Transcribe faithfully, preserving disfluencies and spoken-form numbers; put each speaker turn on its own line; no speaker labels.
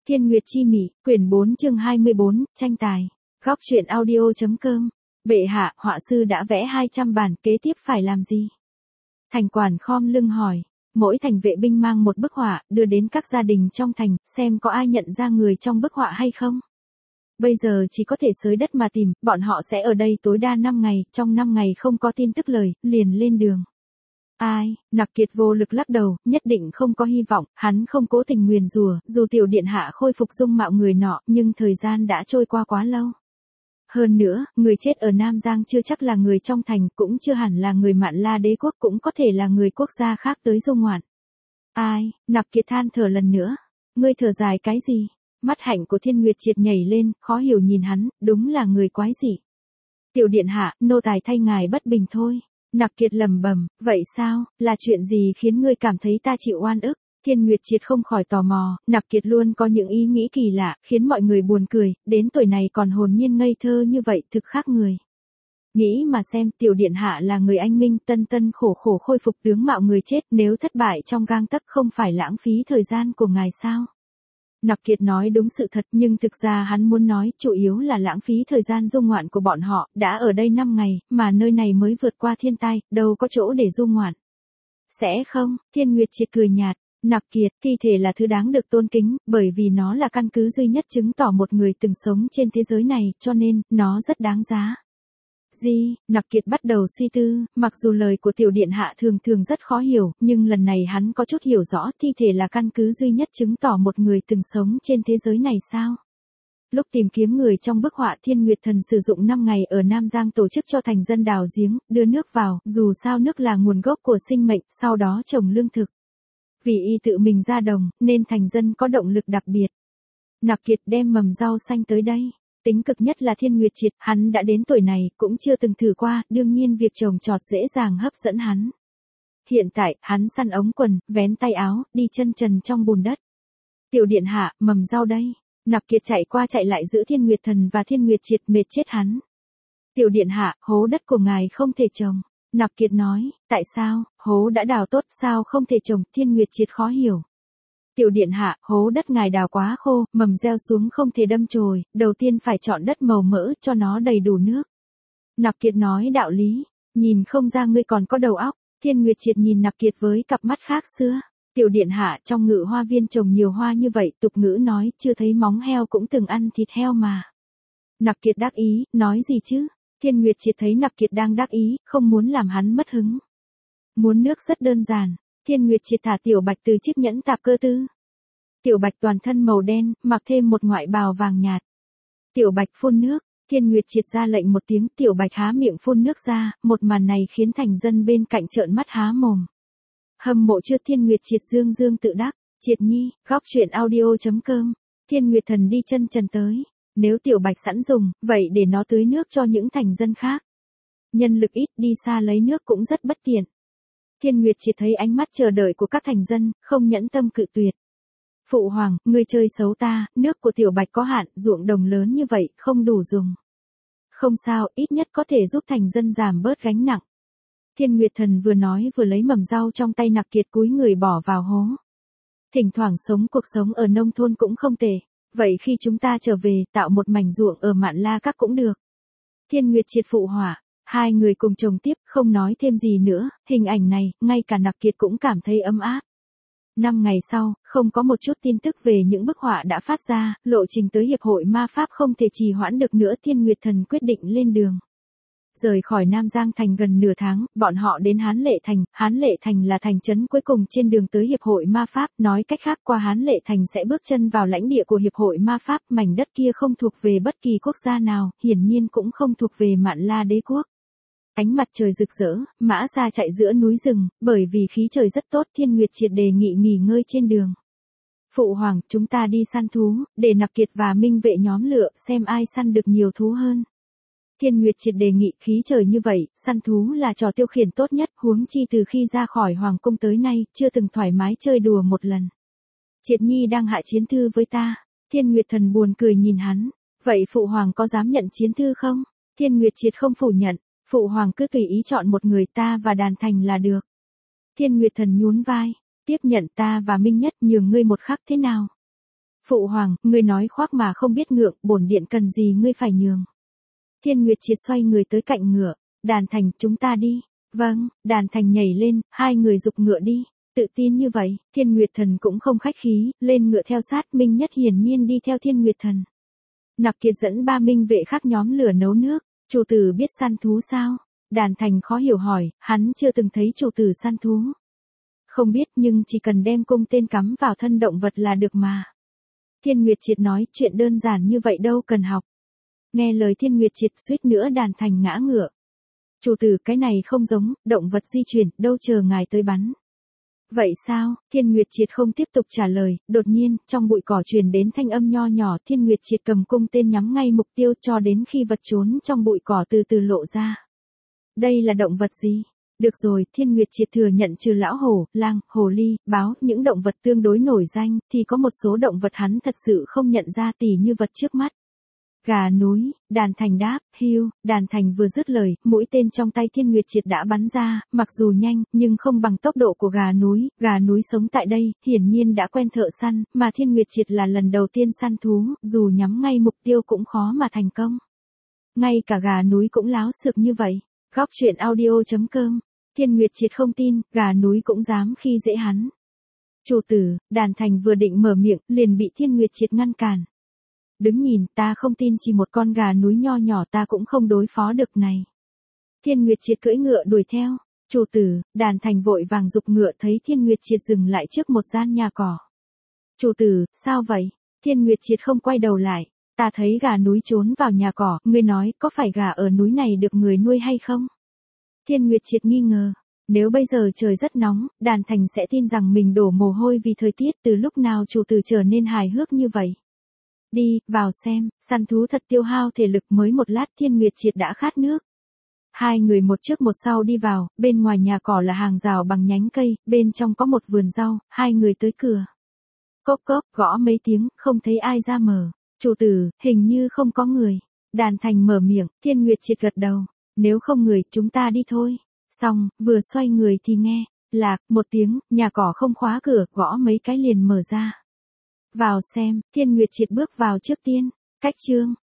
Thiên Nguyệt Chi Mị, quyển bốn chương hai mươi bốn, tranh tài. Góc truyện audio.com. Bệ hạ, họa sư đã vẽ hai trăm bản, kế tiếp phải làm gì? Thành quản khom lưng hỏi. Mỗi thành vệ binh mang một bức họa, đưa đến các gia đình trong thành, xem có ai nhận ra người trong bức họa hay không. Bây giờ chỉ có thể xới đất mà tìm, bọn họ sẽ ở đây tối đa năm ngày, trong năm ngày không có tin tức lời, liền lên đường. Ai, Nặc Kiệt vô lực lắc đầu, nhất định không có hy vọng, hắn không cố tình nguyền rủa, dù tiểu điện hạ khôi phục dung mạo người nọ, nhưng thời gian đã trôi qua quá lâu. Hơn nữa, người chết ở Nam Giang chưa chắc là người trong thành, cũng chưa hẳn là người Mạn La đế quốc, cũng có thể là người quốc gia khác tới du ngoạn. Ai, Nặc Kiệt than thở lần nữa, ngươi thở dài cái gì? Mắt hạnh của Thiên Nguyệt Triệt nhảy lên, khó hiểu nhìn hắn, đúng là người quái dị. Tiểu điện hạ, nô tài thay ngài bất bình thôi. Nặc Kiệt lẩm bẩm, vậy sao, là chuyện gì khiến ngươi cảm thấy ta chịu oan ức? Thiên Nguyệt Triệt không khỏi tò mò, Nặc Kiệt luôn có những ý nghĩ kỳ lạ, khiến mọi người buồn cười, đến tuổi này còn hồn nhiên ngây thơ như vậy thực khác người. Nghĩ mà xem, tiểu điện hạ là người anh minh, tân tân khổ khổ khôi phục tướng mạo người chết, nếu thất bại trong gang tấc không phải lãng phí thời gian của ngài sao? Nặc Kiệt nói đúng sự thật, nhưng thực ra hắn muốn nói, chủ yếu là lãng phí thời gian du ngoạn của bọn họ, đã ở đây năm ngày, mà nơi này mới vượt qua thiên tai, đâu có chỗ để du ngoạn. Sẽ không, Thiên Nguyệt Triệt cười nhạt, Nặc Kiệt, thi thể là thứ đáng được tôn kính, bởi vì nó là căn cứ duy nhất chứng tỏ một người từng sống trên thế giới này, cho nên, nó rất đáng giá. Gì, Nặc Kiệt bắt đầu suy tư, mặc dù lời của tiểu điện hạ thường thường rất khó hiểu, nhưng lần này hắn có chút hiểu rõ, thi thể là căn cứ duy nhất chứng tỏ một người từng sống trên thế giới này sao? Lúc tìm kiếm người trong bức họa, Thiên Nguyệt Thần sử dụng năm ngày ở Nam Giang tổ chức cho thành dân đào giếng, đưa nước vào, dù sao nước là nguồn gốc của sinh mệnh, sau đó trồng lương thực. Vì y tự mình ra đồng, nên thành dân có động lực đặc biệt. Nặc Kiệt đem mầm rau xanh tới đây. Tính cực nhất là Thiên Nguyệt Triệt, hắn đã đến tuổi này, cũng chưa từng thử qua, đương nhiên việc trồng trọt dễ dàng hấp dẫn hắn. Hiện tại, hắn săn ống quần, vén tay áo, đi chân trần trong bùn đất. Tiểu điện hạ, mầm rau đây. Nặc Kiệt chạy qua chạy lại giữa Thiên Nguyệt Thần và Thiên Nguyệt Triệt, mệt chết hắn. Tiểu điện hạ, hố đất của ngài không thể trồng. Nặc Kiệt nói, tại sao, hố đã đào tốt, sao không thể trồng? Thiên Nguyệt Triệt khó hiểu. Tiểu điện hạ, hố đất ngài đào quá khô, mầm gieo xuống không thể đâm chồi, đầu tiên phải chọn đất màu mỡ, cho nó đầy đủ nước. Nặc Kiệt nói đạo lý, nhìn không ra ngươi còn có đầu óc. Thiên Nguyệt Triệt nhìn Nặc Kiệt với cặp mắt khác xưa. Tiểu điện hạ, trong ngự hoa viên trồng nhiều hoa như vậy, tục ngữ nói, chưa thấy móng heo cũng từng ăn thịt heo mà. Nặc Kiệt đắc ý, nói gì chứ? Thiên Nguyệt Triệt thấy Nặc Kiệt đang đắc ý, không muốn làm hắn mất hứng. Muốn nước rất đơn giản. Thiên Nguyệt Triệt thả Tiểu Bạch từ chiếc nhẫn tạp cơ tư. Tiểu Bạch toàn thân màu đen, mặc thêm một ngoại bào vàng nhạt. Tiểu Bạch phun nước, Thiên Nguyệt Triệt ra lệnh một tiếng, Tiểu Bạch há miệng phun nước ra, một màn này khiến thành dân bên cạnh trợn mắt há mồm. Hâm mộ chưa? Thiên Nguyệt Triệt dương dương tự đắc, Triệt nhi, góc truyện audio.com. Thiên Nguyệt Thần đi chân trần tới, nếu Tiểu Bạch sẵn dùng, vậy để nó tưới nước cho những thành dân khác. Nhân lực ít, đi xa lấy nước cũng rất bất tiện. Thiên Nguyệt Triệt thấy ánh mắt chờ đợi của các thành dân, không nhẫn tâm cự tuyệt. Phụ hoàng, ngươi chơi xấu ta, nước của Tiểu Bạch có hạn, ruộng đồng lớn như vậy, không đủ dùng. Không sao, ít nhất có thể giúp thành dân giảm bớt gánh nặng. Thiên Nguyệt Thần vừa nói vừa lấy mầm rau trong tay Nặc Kiệt cúi người bỏ vào hố. Thỉnh thoảng sống cuộc sống ở nông thôn cũng không tệ, vậy khi chúng ta trở về, tạo một mảnh ruộng ở Mạn La Các cũng được. Thiên Nguyệt Triệt phụ họa. Hai người cùng trồng tiếp, không nói thêm gì nữa, hình ảnh này, ngay cả Nặc Kiệt cũng cảm thấy ấm áp. Năm ngày sau, không có một chút tin tức về những bức họa đã phát ra, lộ trình tới Hiệp hội Ma Pháp không thể trì hoãn được nữa. Thiên Nguyệt Thần quyết định lên đường. Rời khỏi Nam Giang Thành gần nửa tháng, bọn họ đến Hán Lệ Thành. Hán Lệ Thành là thành trấn cuối cùng trên đường tới Hiệp hội Ma Pháp, nói cách khác qua Hán Lệ Thành sẽ bước chân vào lãnh địa của Hiệp hội Ma Pháp. Mảnh đất kia không thuộc về bất kỳ quốc gia nào, hiển nhiên cũng không thuộc về Mạn La đế quốc. Ánh mặt trời rực rỡ, mã xa chạy giữa núi rừng, bởi vì khí trời rất tốt. Thiên Nguyệt Triệt đề nghị nghỉ ngơi trên đường. Phụ hoàng, chúng ta đi săn thú, để Nặc Kiệt và Minh Vệ nhóm lựa, xem ai săn được nhiều thú hơn. Thiên Nguyệt Triệt đề nghị, khí trời như vậy, săn thú là trò tiêu khiển tốt nhất, huống chi từ khi ra khỏi hoàng cung tới nay, chưa từng thoải mái chơi đùa một lần. Triệt nhi đang hạ chiến thư với ta. Thiên Nguyệt Thần buồn cười nhìn hắn. Vậy phụ hoàng có dám nhận chiến thư không? Thiên Nguyệt Triệt không phủ nhận. Phụ hoàng cứ tùy ý chọn một người, ta và Đàn Thành là được. Thiên Nguyệt Thần nhún vai, tiếp nhận ta và Minh Nhất, nhường ngươi một khắc thế nào? Phụ hoàng, ngươi nói khoác mà không biết ngượng, bổn điện cần gì ngươi phải nhường. Thiên Nguyệt Triệt xoay người tới cạnh ngựa, Đàn Thành, chúng ta đi. Vâng, Đàn Thành nhảy lên, hai người giục ngựa đi. Tự tin như vậy, Thiên Nguyệt Thần cũng không khách khí, lên ngựa theo sát. Minh Nhất hiển nhiên đi theo Thiên Nguyệt Thần. Nặc Kiệt dẫn ba minh vệ khác nhóm lửa nấu nước. Chủ tử biết săn thú sao? Đàn Thành khó hiểu hỏi, hắn chưa từng thấy chủ tử săn thú. Không biết, nhưng chỉ cần đem cung tên cắm vào thân động vật là được mà. Thiên Nguyệt Triệt nói, chuyện đơn giản như vậy đâu cần học. Nghe lời Thiên Nguyệt Triệt, suýt nữa Đàn Thành ngã ngựa. Chủ tử, cái này không giống, động vật di chuyển, đâu chờ ngài tới bắn. Vậy sao? Thiên Nguyệt Triệt không tiếp tục trả lời, đột nhiên, trong bụi cỏ truyền đến thanh âm nho nhỏ. Thiên Nguyệt Triệt cầm cung tên nhắm ngay mục tiêu cho đến khi vật trốn trong bụi cỏ từ từ lộ ra. Đây là động vật gì? Được rồi, Thiên Nguyệt Triệt thừa nhận trừ lão hổ, lang, hồ ly, báo, những động vật tương đối nổi danh, thì có một số động vật hắn thật sự không nhận ra, tỉ như vật trước mắt. Gà núi, Đàn Thành đáp, hiu. Đàn Thành vừa dứt lời, mũi tên trong tay Thiên Nguyệt Triệt đã bắn ra, mặc dù nhanh, nhưng không bằng tốc độ của gà núi. Gà núi sống tại đây, hiển nhiên đã quen thợ săn, mà Thiên Nguyệt Triệt là lần đầu tiên săn thú, dù nhắm ngay mục tiêu cũng khó mà thành công. Ngay cả gà núi cũng láo xược như vậy. Góc truyện audio chấm com. Thiên Nguyệt Triệt không tin, gà núi cũng dám khi dễ hắn. Chủ tử, Đàn Thành vừa định mở miệng, liền bị Thiên Nguyệt Triệt ngăn cản. Đứng nhìn, ta không tin chỉ một con gà núi nho nhỏ ta cũng không đối phó được này. Thiên Nguyệt Triệt cưỡi ngựa đuổi theo. Chủ tử, Đàn Thành vội vàng giục ngựa, thấy Thiên Nguyệt Triệt dừng lại trước một gian nhà cỏ. Chủ tử, sao vậy? Thiên Nguyệt Triệt không quay đầu lại. Ta thấy gà núi trốn vào nhà cỏ, ngươi nói, có phải gà ở núi này được người nuôi hay không? Thiên Nguyệt Triệt nghi ngờ. Nếu bây giờ trời rất nóng, Đàn Thành sẽ tin rằng mình đổ mồ hôi vì thời tiết. Từ lúc nào chủ tử trở nên hài hước như vậy? Đi, vào xem, săn thú thật tiêu hao thể lực. Mới một lát Thiên Nguyệt Triệt đã khát nước. Hai người một trước một sau đi vào, bên ngoài nhà cỏ là hàng rào bằng nhánh cây, bên trong có một vườn rau. Hai người tới cửa. Cốc cốc, gõ mấy tiếng, không thấy ai ra mở. Chủ tử, hình như không có người. Đàn Thành mở miệng, Thiên Nguyệt Triệt gật đầu. Nếu không người, chúng ta đi thôi. Xong, vừa xoay người thì nghe, lạc, một tiếng, nhà cỏ không khóa cửa, gõ mấy cái liền mở ra. Vào xem, Thiên Nguyệt Triệt bước vào trước tiên. Cách chương.